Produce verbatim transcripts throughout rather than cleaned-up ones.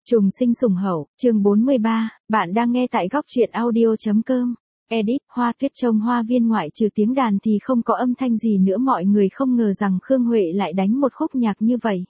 Trùng sinh sủng hậu, chương bốn mươi ba, bạn đang nghe tại góc truyện audio.com. Edit, Hoa Tuyết trong hoa viên ngoại trừ tiếng đàn thì không có âm thanh gì nữa. Mọi người không ngờ rằng Khương Huệ lại đánh một khúc nhạc như vậy.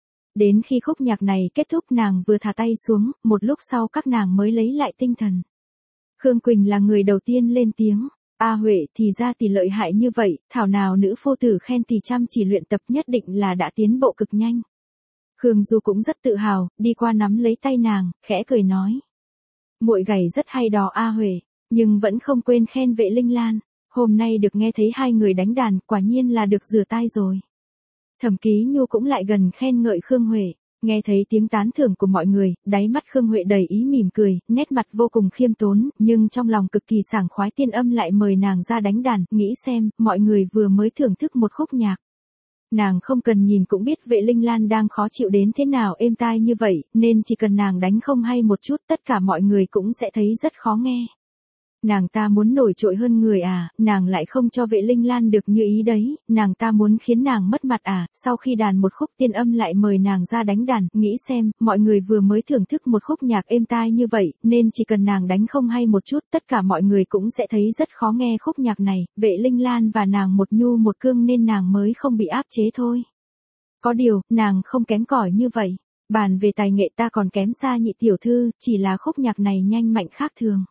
Đến khi khúc nhạc này kết thúc nàng vừa thả tay xuống, một lúc sau các nàng mới lấy lại tinh thần. Khương Quỳnh là người đầu tiên lên tiếng. A Huệ thì ra thì lợi hại như vậy, thảo nào nữ phu tử khen thì chăm chỉ luyện tập nhất định là đã tiến bộ cực nhanh. Khương Du cũng rất tự hào, đi qua nắm lấy tay nàng, khẽ cười nói. Muội gảy rất hay đó A Huệ, nhưng vẫn không quên khen Vệ Linh Lan. Hôm nay được nghe thấy hai người đánh đàn, quả nhiên là được rửa tai rồi. Thẩm Ký Nhu cũng lại gần khen ngợi Khương Huệ. Nghe thấy tiếng tán thưởng của mọi người, đáy mắt Khương Huệ đầy ý mỉm cười, nét mặt vô cùng khiêm tốn, nhưng trong lòng cực kỳ sảng khoái. Tiên Âm lại mời nàng ra đánh đàn, nghĩ xem, mọi người vừa mới thưởng thức một khúc nhạc. Nàng không cần nhìn cũng biết Vệ Linh Lan đang khó chịu đến thế nào, êm tai như vậy, nên chỉ cần nàng đánh không hay một chút tất cả mọi người cũng sẽ thấy rất khó nghe. Nàng ta muốn nổi trội hơn người à, nàng lại không cho Vệ Linh Lan được như ý đấy, nàng ta muốn khiến nàng mất mặt à. Sau khi đàn một khúc Tiên Âm lại mời nàng ra đánh đàn, nghĩ xem, mọi người vừa mới thưởng thức một khúc nhạc êm tai như vậy, nên chỉ cần nàng đánh không hay một chút tất cả mọi người cũng sẽ thấy rất khó nghe. Khúc nhạc này, Vệ Linh Lan và nàng một nhu một cương nên nàng mới không bị áp chế thôi. Có điều, nàng không kém cỏi như vậy. Bàn về tài nghệ ta còn kém xa Nhị tiểu thư, chỉ là khúc nhạc này nhanh mạnh khác thường.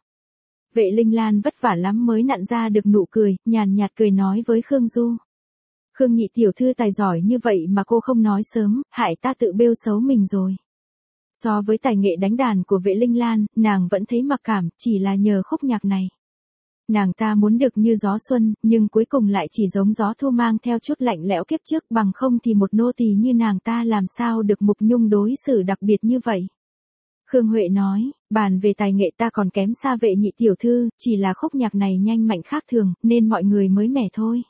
Vệ Linh Lan vất vả lắm mới nặn ra được nụ cười, nhàn nhạt cười nói với Khương Du. Khương Nhị tiểu thư tài giỏi như vậy mà cô không nói sớm, hại ta tự bêu xấu mình rồi. So với tài nghệ đánh đàn của Vệ Linh Lan, nàng vẫn thấy mặc cảm, chỉ là nhờ khúc nhạc này. Nàng ta muốn được như gió xuân, nhưng cuối cùng lại chỉ giống gió thu mang theo chút lạnh lẽo kiếp trước, bằng không thì một nô tỳ như nàng ta làm sao được Mục Nhung đối xử đặc biệt như vậy. Khương Huệ nói, bàn về tài nghệ ta còn kém xa Vệ Nhị tiểu thư, chỉ là khúc nhạc này nhanh mạnh khác thường, nên mọi người mới mẻ thôi.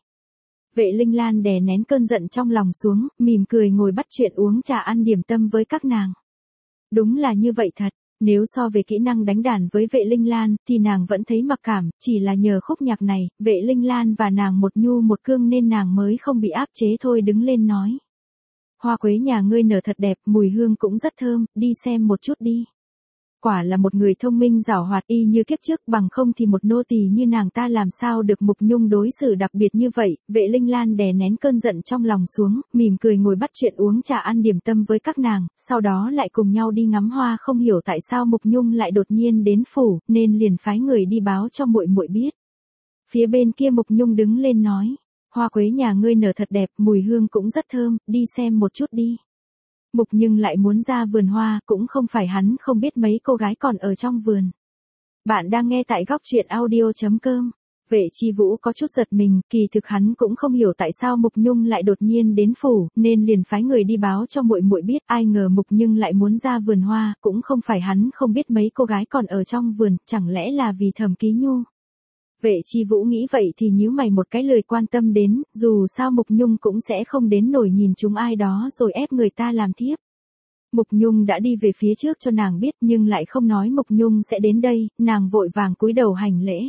Vệ Linh Lan đè nén cơn giận trong lòng xuống, mỉm cười ngồi bắt chuyện uống trà ăn điểm tâm với các nàng. Đúng là như vậy thật, nếu so về kỹ năng đánh đàn với Vệ Linh Lan, thì nàng vẫn thấy mặc cảm, chỉ là nhờ khúc nhạc này, Vệ Linh Lan và nàng một nhu một cương nên nàng mới không bị áp chế thôi. Đứng lên nói. Hoa quế nhà ngươi nở thật đẹp, mùi hương cũng rất thơm, đi xem một chút đi. Quả là một người thông minh giảo hoạt y như kiếp trước, bằng không thì một nô tỳ như nàng ta làm sao được Mục Nhung đối xử đặc biệt như vậy. Vệ Linh Lan đè nén cơn giận trong lòng xuống, mỉm cười ngồi bắt chuyện uống trà ăn điểm tâm với các nàng, sau đó lại cùng nhau đi ngắm hoa. Không hiểu tại sao Mục Nhung lại đột nhiên đến phủ, nên liền phái người đi báo cho muội muội biết. Phía bên kia Mục Nhung đứng lên nói. Hoa quế nhà ngươi nở thật đẹp, mùi hương cũng rất thơm, đi xem một chút đi. Mục Nhưng lại muốn ra vườn hoa, cũng không phải hắn không biết mấy cô gái còn ở trong vườn. Bạn đang nghe tại góc truyện audio.com. Vệ Chi Vũ có chút giật mình, kỳ thực hắn cũng không hiểu tại sao Mục Nhung lại đột nhiên đến phủ, nên liền phái người đi báo cho muội muội biết. Ai ngờ Mục Nhưng lại muốn ra vườn hoa, cũng không phải hắn không biết mấy cô gái còn ở trong vườn, chẳng lẽ là vì Thẩm Ký Nhu. Vệ Chi Vũ nghĩ vậy thì nhíu mày một cái, lời quan tâm đến, dù sao Mục Nhung cũng sẽ không đến nổi nhìn chúng ai đó rồi ép người ta làm thiếp. Mục Nhung đã đi về phía trước cho nàng biết nhưng lại không nói Mục Nhung sẽ đến đây, nàng vội vàng cúi đầu hành lễ.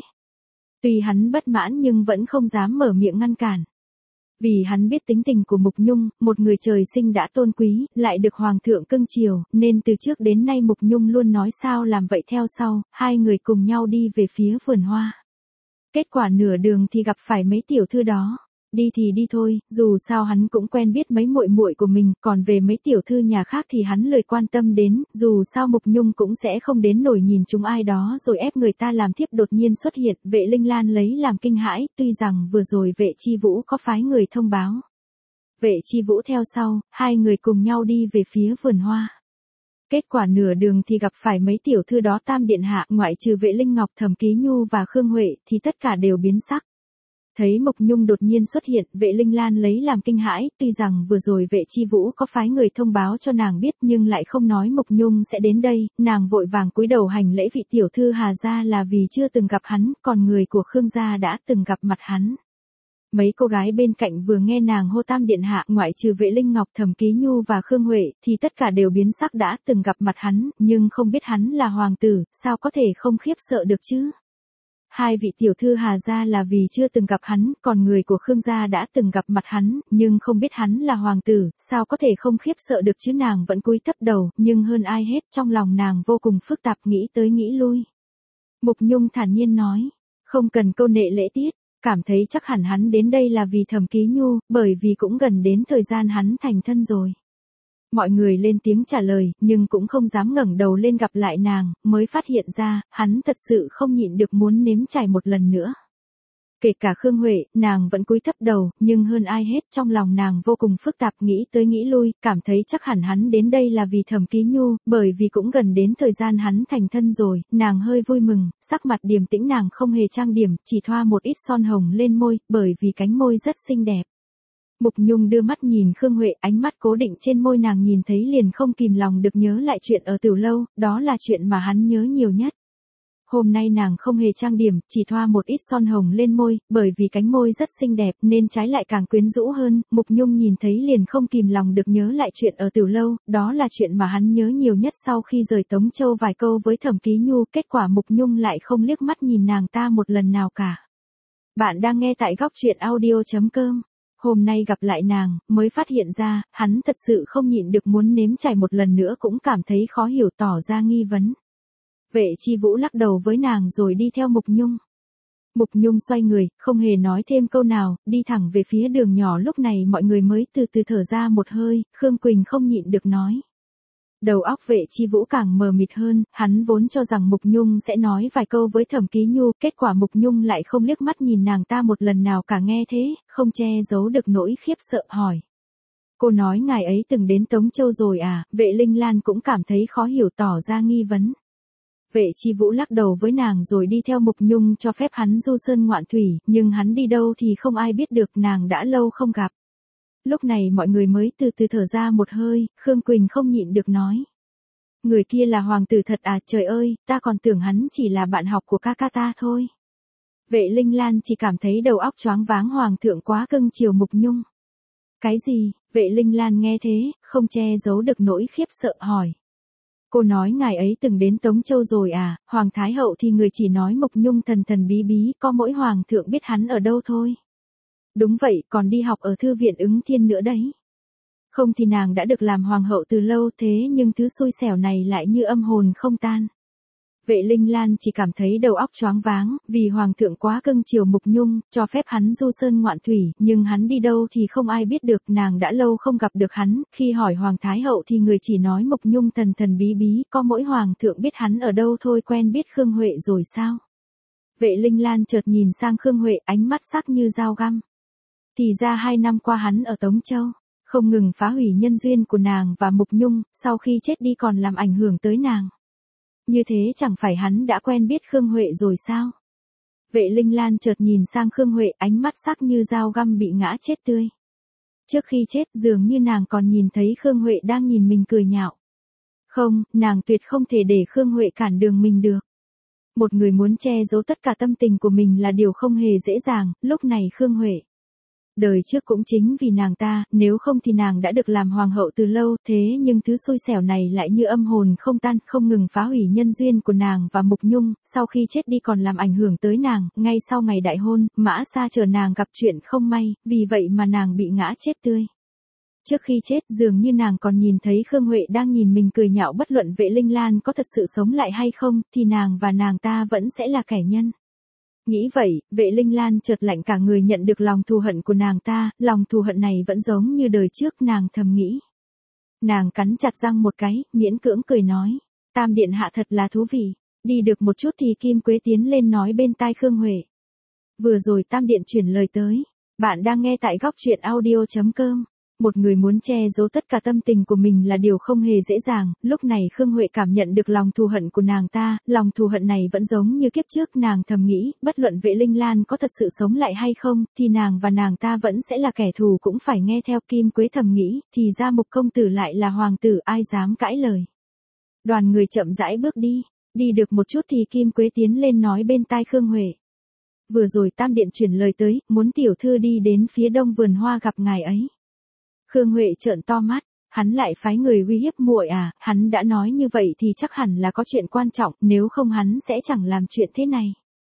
Tuy hắn bất mãn nhưng vẫn không dám mở miệng ngăn cản. Vì hắn biết tính tình của Mục Nhung, một người trời sinh đã tôn quý, lại được Hoàng thượng cưng chiều, nên từ trước đến nay Mục Nhung luôn nói sao làm vậy. Theo sau, hai người cùng nhau đi về phía vườn hoa. Kết quả nửa đường thì gặp phải mấy tiểu thư đó. Đi thì đi thôi, dù sao hắn cũng quen biết mấy muội muội của mình, còn về mấy tiểu thư nhà khác thì hắn lời quan tâm đến, dù sao Mục Nhung cũng sẽ không đến nổi nhìn chúng ai đó rồi ép người ta làm thiếp. Đột nhiên xuất hiện, Vệ Linh Lan lấy làm kinh hãi, tuy rằng vừa rồi Vệ Chi Vũ có phái người thông báo. Vệ Chi Vũ theo sau, hai người cùng nhau đi về phía vườn hoa. Kết quả nửa đường thì gặp phải mấy tiểu thư đó. Tam điện hạ, ngoại trừ Vệ Linh Ngọc, Thẩm Ký Nhu và Khương Huệ thì tất cả đều biến sắc. Thấy Mục Nhung đột nhiên xuất hiện, Vệ Linh Lan lấy làm kinh hãi, tuy rằng vừa rồi Vệ Chi Vũ có phái người thông báo cho nàng biết nhưng lại không nói Mục Nhung sẽ đến đây, nàng vội vàng cúi đầu hành lễ. Vị tiểu thư Hà gia là vì chưa từng gặp hắn, còn người của Khương gia đã từng gặp mặt hắn. Mấy cô gái bên cạnh vừa nghe nàng hô Tam điện hạ, ngoại trừ Vệ Linh Ngọc, Thẩm Ký Nhu và Khương Huệ thì tất cả đều biến sắc. Đã từng gặp mặt hắn, nhưng không biết hắn là hoàng tử, sao có thể không khiếp sợ được chứ? Hai vị tiểu thư Hà gia là vì chưa từng gặp hắn, còn người của Khương gia đã từng gặp mặt hắn, nhưng không biết hắn là hoàng tử, sao có thể không khiếp sợ được chứ. Nàng vẫn cúi thấp đầu, nhưng hơn ai hết trong lòng nàng vô cùng phức tạp, nghĩ tới nghĩ lui. Mục Nhung thản nhiên nói, không cần câu nệ lễ tiết, cảm thấy chắc hẳn hắn đến đây là vì Thẩm Ký Nhu, bởi vì cũng gần đến thời gian hắn thành thân rồi. Mọi người lên tiếng trả lời, nhưng cũng không dám ngẩng đầu lên gặp lại nàng, mới phát hiện ra, hắn thật sự không nhịn được muốn nếm trải một lần nữa. Kể cả Khương Huệ, nàng vẫn cúi thấp đầu, nhưng hơn ai hết trong lòng nàng vô cùng phức tạp, nghĩ tới nghĩ lui, cảm thấy chắc hẳn hắn đến đây là vì Thẩm Ký Nhu, bởi vì cũng gần đến thời gian hắn thành thân rồi. Nàng hơi vui mừng, sắc mặt điềm tĩnh, nàng không hề trang điểm, chỉ thoa một ít son hồng lên môi, bởi vì cánh môi rất xinh đẹp. Mục Nhung đưa mắt nhìn Khương Huệ, ánh mắt cố định trên môi nàng, nhìn thấy liền không kìm lòng được nhớ lại chuyện ở Tử Lâu, đó là chuyện mà hắn nhớ nhiều nhất. Hôm nay nàng không hề trang điểm, chỉ thoa một ít son hồng lên môi, bởi vì cánh môi rất xinh đẹp nên trái lại càng quyến rũ hơn. Mục Nhung nhìn thấy liền không kìm lòng được nhớ lại chuyện ở Tử Lâu, đó là chuyện mà hắn nhớ nhiều nhất. Sau khi rời Tống Châu vài câu với Thẩm Ký Nhu, kết quả Mục Nhung lại không liếc mắt nhìn nàng ta một lần nào cả. Bạn đang nghe tại góc truyện audio chấm com. Hôm nay gặp lại nàng, mới phát hiện ra, hắn thật sự không nhịn được muốn nếm trải một lần nữa, cũng cảm thấy khó hiểu, tỏ ra nghi vấn. Vệ Chi Vũ lắc đầu với nàng rồi đi theo Mục Nhung. Mục Nhung xoay người, không hề nói thêm câu nào, đi thẳng về phía đường nhỏ. Lúc này mọi người mới từ từ thở ra một hơi, Khương Quỳnh không nhịn được nói. Đầu óc Vệ Chi Vũ càng mờ mịt hơn, hắn vốn cho rằng Mục Nhung sẽ nói vài câu với Thẩm Ký Nhu, kết quả Mục Nhung lại không liếc mắt nhìn nàng ta một lần nào cả. Nghe thế, không che giấu được nỗi khiếp sợ, hỏi. Cô nói ngài ấy từng đến Tống Châu rồi à? Vệ Linh Lan cũng cảm thấy khó hiểu, tỏ ra nghi vấn. Vệ Chi Vũ lắc đầu với nàng rồi đi theo Mục Nhung, cho phép hắn du sơn ngoạn thủy, nhưng hắn đi đâu thì không ai biết được, nàng đã lâu không gặp. Lúc này mọi người mới từ từ thở ra một hơi, Khương Quỳnh không nhịn được nói. Người kia là hoàng tử thật à? Trời ơi, ta còn tưởng hắn chỉ là bạn học của ca ca ta thôi. Vệ Linh Lan chỉ cảm thấy đầu óc choáng váng, hoàng thượng quá cưng chiều Mục Nhung. Cái gì? Vệ Linh Lan nghe thế, không che giấu được nỗi khiếp sợ, hỏi. Cô nói ngài ấy từng đến Tống Châu rồi à? Hoàng Thái Hậu thì người chỉ nói Mục Nhung thần thần bí bí, có mỗi hoàng thượng biết hắn ở đâu thôi. Đúng vậy, còn đi học ở thư viện Ứng Thiên nữa đấy. Không thì nàng đã được làm hoàng hậu từ lâu, thế nhưng thứ xui xẻo này lại như âm hồn không tan. Vệ Linh Lan chỉ cảm thấy đầu óc choáng váng, vì hoàng thượng quá cưng chiều Mục Nhung, cho phép hắn du sơn ngoạn thủy, nhưng hắn đi đâu thì không ai biết được, nàng đã lâu không gặp được hắn, khi hỏi Hoàng Thái Hậu thì người chỉ nói Mục Nhung thần thần bí bí, có mỗi hoàng thượng biết hắn ở đâu thôi. Quen biết Khương Huệ rồi sao? Vệ Linh Lan chợt nhìn sang Khương Huệ, ánh mắt sắc như dao găm. Thì ra hai năm qua hắn ở Tống Châu, không ngừng phá hủy nhân duyên của nàng và Mục Nhung, sau khi chết đi còn làm ảnh hưởng tới nàng. Như thế chẳng phải hắn đã quen biết Khương Huệ rồi sao? Vệ Linh Lan chợt nhìn sang Khương Huệ, ánh mắt sắc như dao găm, bị ngã chết tươi. Trước khi chết dường như nàng còn nhìn thấy Khương Huệ đang nhìn mình cười nhạo. Không, nàng tuyệt không thể để Khương Huệ cản đường mình được. Một người muốn che giấu tất cả tâm tình của mình là điều không hề dễ dàng, lúc này Khương Huệ. Đời trước cũng chính vì nàng ta, nếu không thì nàng đã được làm hoàng hậu từ lâu, thế nhưng thứ xui xẻo này lại như âm hồn không tan, không ngừng phá hủy nhân duyên của nàng và Mục Nhung, sau khi chết đi còn làm ảnh hưởng tới nàng. Ngay sau ngày đại hôn, Mã Sa chờ nàng gặp chuyện không may, vì vậy mà nàng bị ngã chết tươi. Trước khi chết dường như nàng còn nhìn thấy Khương Huệ đang nhìn mình cười nhạo, bất luận Vệ Linh Lan có thật sự sống lại hay không, thì nàng và nàng ta vẫn sẽ là kẻ nhân. Nghĩ vậy, Vệ Linh Lan chợt lạnh cả người, nhận được lòng thù hận của nàng ta, lòng thù hận này vẫn giống như đời trước, nàng thầm nghĩ. Nàng cắn chặt răng một cái, miễn cưỡng cười nói, Tam điện hạ thật là thú vị. Đi được một chút thì Kim Quế tiến lên nói bên tai Khương Huệ. Vừa rồi Tam điện chuyển lời tới, bạn đang nghe tại góc truyện audio chấm com. Một người muốn che giấu tất cả tâm tình của mình là điều không hề dễ dàng, lúc này Khương Huệ cảm nhận được lòng thù hận của nàng ta, lòng thù hận này vẫn giống như kiếp trước, nàng thầm nghĩ, bất luận Vệ Linh Lan có thật sự sống lại hay không, thì nàng và nàng ta vẫn sẽ là kẻ thù, cũng phải nghe theo. Kim Quế thầm nghĩ, thì ra Mục công tử lại là hoàng tử, ai dám cãi lời. Đoàn người chậm rãi bước đi, đi được một chút thì Kim Quế tiến lên nói bên tai Khương Huệ. Vừa rồi Tam điện chuyển lời tới, muốn tiểu thư đi đến phía đông vườn hoa gặp ngài ấy. Khương Huệ trợn to mắt, hắn lại phái người uy hiếp muội à? Hắn đã nói như vậy thì chắc hẳn là có chuyện quan trọng, nếu không hắn sẽ chẳng làm chuyện thế này.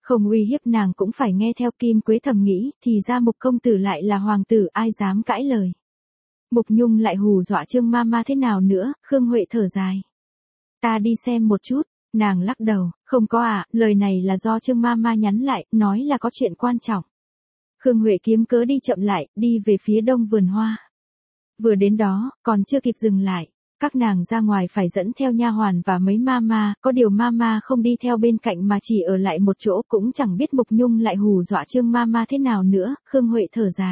Không uy hiếp nàng cũng phải nghe theo. Kim Quế thầm nghĩ, thì ra Mục công tử lại là hoàng tử, ai dám cãi lời. Mục Nhung lại hù dọa Trương Mama thế nào nữa? Khương Huệ thở dài. Ta đi xem một chút. Nàng lắc đầu, không có à, lời này là do Trương Mama nhắn lại, nói là có chuyện quan trọng. Khương Huệ kiếm cớ đi chậm lại, đi về phía đông vườn hoa. Vừa đến đó, còn chưa kịp dừng lại, các nàng ra ngoài phải dẫn theo nha hoàn và mấy mama, có điều mama không đi theo bên cạnh mà chỉ ở lại một chỗ, cũng chẳng biết Mục Nhung lại hù dọa Trương Mama thế nào nữa. Khương Huệ thở dài.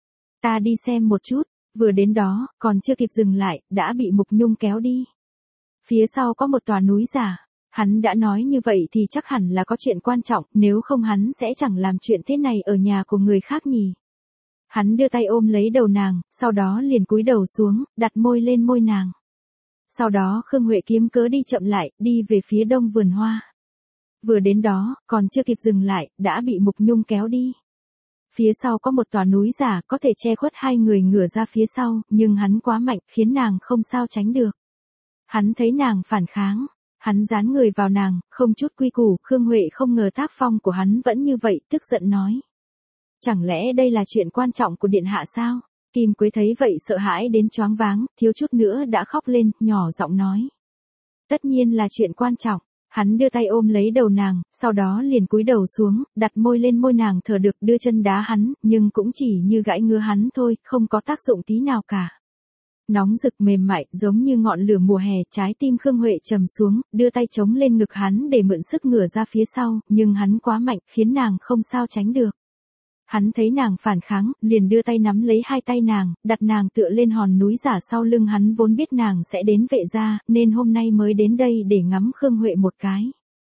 Ta đi xem một chút. Vừa đến đó, còn chưa kịp dừng lại, đã bị Mục Nhung kéo đi. Phía sau có một tòa núi giả. Hắn đã nói như vậy thì chắc hẳn là có chuyện quan trọng, nếu không hắn sẽ chẳng làm chuyện thế này ở nhà của người khác nhỉ. Hắn đưa tay ôm lấy đầu nàng, sau đó liền cúi đầu xuống, đặt môi lên môi nàng. Sau đó Khương Huệ kiếm cớ đi chậm lại, đi về phía đông vườn hoa. Vừa đến đó, còn chưa kịp dừng lại, đã bị Mục Nhung kéo đi. Phía sau có một tòa núi giả, có thể che khuất hai người ngửa ra phía sau, nhưng hắn quá mạnh, khiến nàng không sao tránh được. Hắn thấy nàng phản kháng. Hắn dán người vào nàng, không chút quy củ. Khương Huệ không ngờ tác phong của hắn vẫn như vậy, tức giận nói. Chẳng lẽ đây là chuyện quan trọng của điện hạ sao? Kim Quế thấy vậy sợ hãi đến choáng váng, thiếu chút nữa đã khóc lên, nhỏ giọng nói. Tất nhiên là chuyện quan trọng. Hắn đưa tay ôm lấy đầu nàng, sau đó liền cúi đầu xuống, đặt môi lên môi nàng thở được, đưa chân đá hắn, nhưng cũng chỉ như gãi ngứa hắn thôi, không có tác dụng tí nào cả. Nóng rực mềm mại, giống như ngọn lửa mùa hè. Trái tim Khương Huệ trầm xuống, đưa tay chống lên ngực hắn để mượn sức ngửa ra phía sau, nhưng hắn quá mạnh, khiến nàng không sao tránh được. Hắn thấy nàng phản kháng, liền đưa tay nắm lấy hai tay nàng, đặt nàng tựa lên hòn núi giả sau lưng hắn. Vốn biết nàng sẽ đến Vệ gia, nên hôm nay mới đến đây để ngắm Khương Huệ một cái.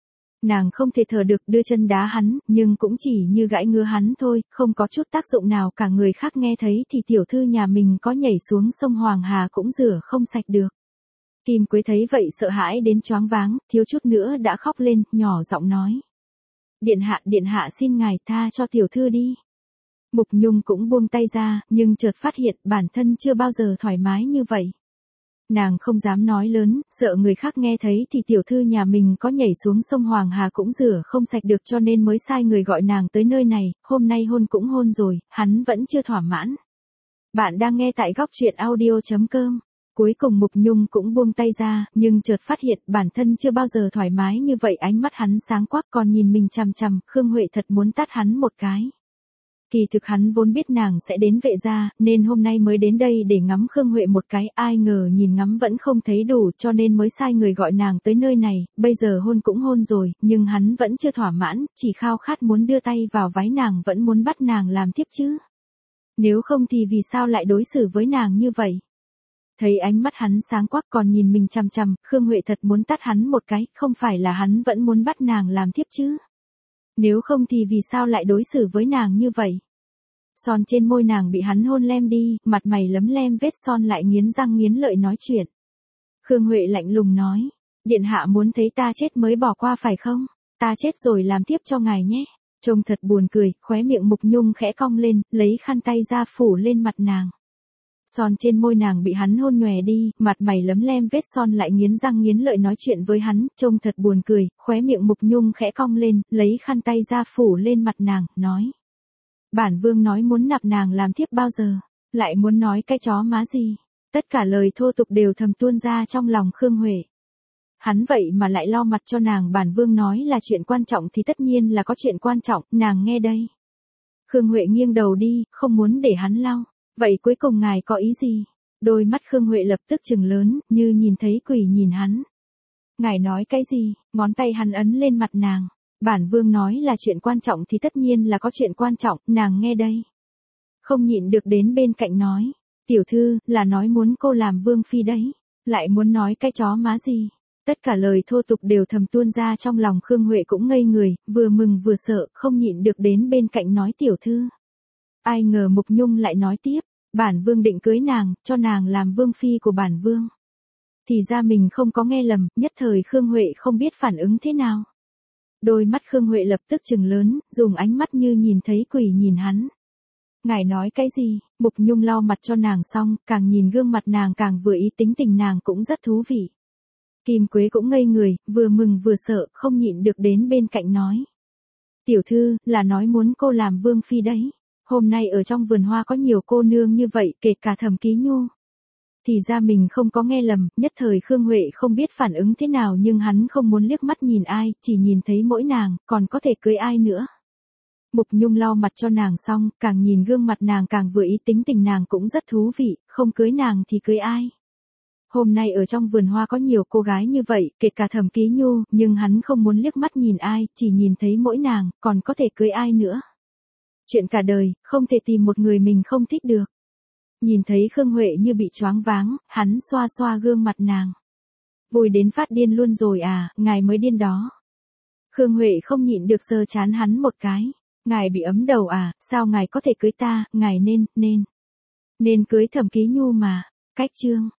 Nàng không thể thở được, đưa chân đá hắn, nhưng cũng chỉ như gãi ngứa hắn thôi, không có chút tác dụng nào cả. Người khác nghe thấy thì tiểu thư nhà mình có nhảy xuống sông Hoàng Hà cũng rửa không sạch được. Kim Quế thấy vậy sợ hãi đến choáng váng, thiếu chút nữa đã khóc lên, nhỏ giọng nói. Điện hạ, điện hạ xin ngài tha cho tiểu thư đi. Mục Nhung cũng buông tay ra, nhưng chợt phát hiện bản thân chưa bao giờ thoải mái như vậy. Nàng không dám nói lớn, sợ người khác nghe thấy thì tiểu thư nhà mình có nhảy xuống sông Hoàng Hà cũng rửa không sạch được, cho nên mới sai người gọi nàng tới nơi này. Hôm nay hôn cũng hôn rồi, hắn vẫn chưa thỏa mãn. Bạn đang nghe tại góc truyện audio chấm com. Cuối cùng Mục Nhung cũng buông tay ra, nhưng chợt phát hiện bản thân chưa bao giờ thoải mái như vậy. Ánh mắt hắn sáng quắc, còn nhìn mình chằm chằm. Khương Huệ thật muốn tát hắn một cái. Kỳ thực hắn vốn biết nàng sẽ đến Vệ gia, nên hôm nay mới đến đây để ngắm Khương Huệ một cái. Ai ngờ nhìn ngắm vẫn không thấy đủ, cho nên mới sai người gọi nàng tới nơi này. Bây giờ hôn cũng hôn rồi, nhưng hắn vẫn chưa thỏa mãn, chỉ khao khát muốn đưa tay vào váy nàng, vẫn muốn bắt nàng làm thiếp chứ. Nếu không thì vì sao lại đối xử với nàng như vậy? Thấy ánh mắt hắn sáng quắc còn nhìn mình chằm chằm, Khương Huệ thật muốn tát hắn một cái. Không phải là hắn vẫn muốn bắt nàng làm thiếp chứ? Nếu không thì vì sao lại đối xử với nàng như vậy? Son trên môi nàng bị hắn hôn lem đi, mặt mày lấm lem vết son lại nghiến răng nghiến lợi nói chuyện. Khương Huệ lạnh lùng nói, điện hạ muốn thấy ta chết mới bỏ qua phải không? Ta chết rồi làm tiếp cho ngài nhé. Trông thật buồn cười, khóe miệng Mục Nhung khẽ cong lên, lấy khăn tay ra phủ lên mặt nàng. Son trên môi nàng bị hắn hôn nhòe đi, mặt mày lấm lem vết son lại nghiến răng nghiến lợi nói chuyện với hắn, trông thật buồn cười, khóe miệng Mục Nhung khẽ cong lên, lấy khăn tay ra phủ lên mặt nàng, nói. Bản vương nói muốn nạp nàng làm thiếp bao giờ, lại muốn nói cái chó má gì. Tất cả lời thô tục đều thầm tuôn ra trong lòng Khương Huệ. Hắn vậy mà lại lo mặt cho nàng. Bản vương nói là chuyện quan trọng thì tất nhiên là có chuyện quan trọng, nàng nghe đây. Khương Huệ nghiêng đầu đi, không muốn để hắn lau. Vậy cuối cùng ngài có ý gì? Đôi mắt Khương Huệ lập tức trừng lớn, như nhìn thấy quỷ nhìn hắn. Ngài nói cái gì? Ngón tay hắn ấn lên mặt nàng. Bản vương nói là chuyện quan trọng thì tất nhiên là có chuyện quan trọng, nàng nghe đây. Không nhịn được đến bên cạnh nói. Tiểu thư, là nói muốn cô làm vương phi đấy. Lại muốn nói cái chó má gì? Tất cả lời thô tục đều thầm tuôn ra trong lòng Khương Huệ cũng ngây người, vừa mừng vừa sợ, không nhịn được đến bên cạnh nói tiểu thư. Ai ngờ Mục Nhung lại nói tiếp, bản vương định cưới nàng, cho nàng làm vương phi của bản vương. Thì ra mình không có nghe lầm, nhất thời Khương Huệ không biết phản ứng thế nào. Đôi mắt Khương Huệ lập tức trừng lớn, dùng ánh mắt như nhìn thấy quỷ nhìn hắn. Ngài nói cái gì? Mục Nhung lau mặt cho nàng xong, càng nhìn gương mặt nàng càng vừa ý, tính tình nàng cũng rất thú vị. Kim Quế cũng ngây người, vừa mừng vừa sợ, không nhịn được đến bên cạnh nói. Tiểu thư, là nói muốn cô làm vương phi đấy. Hôm nay ở trong vườn hoa có nhiều cô nương như vậy, kể cả Thẩm Ký Nhu. Thì ra mình không có nghe lầm, nhất thời Khương Huệ không biết phản ứng thế nào nhưng hắn không muốn liếc mắt nhìn ai, chỉ nhìn thấy mỗi nàng, còn có thể cưới ai nữa. Mục Nhung lau mặt cho nàng xong, càng nhìn gương mặt nàng càng vừa ý, tính tình nàng cũng rất thú vị, không cưới nàng thì cưới ai. Hôm nay ở trong vườn hoa có nhiều cô gái như vậy, kể cả Thẩm Ký Nhu, nhưng hắn không muốn liếc mắt nhìn ai, chỉ nhìn thấy mỗi nàng, còn có thể cưới ai nữa. Chuyện cả đời, không thể tìm một người mình không thích được. Nhìn thấy Khương Huệ như bị choáng váng, hắn xoa xoa gương mặt nàng. Vui đến phát điên luôn rồi à, ngài mới điên đó. Khương Huệ không nhịn được giơ chán hắn một cái. Ngài bị ấm đầu à, sao ngài có thể cưới ta, ngài nên, nên. Nên cưới Thẩm Ký Nhu mà. Cách chương.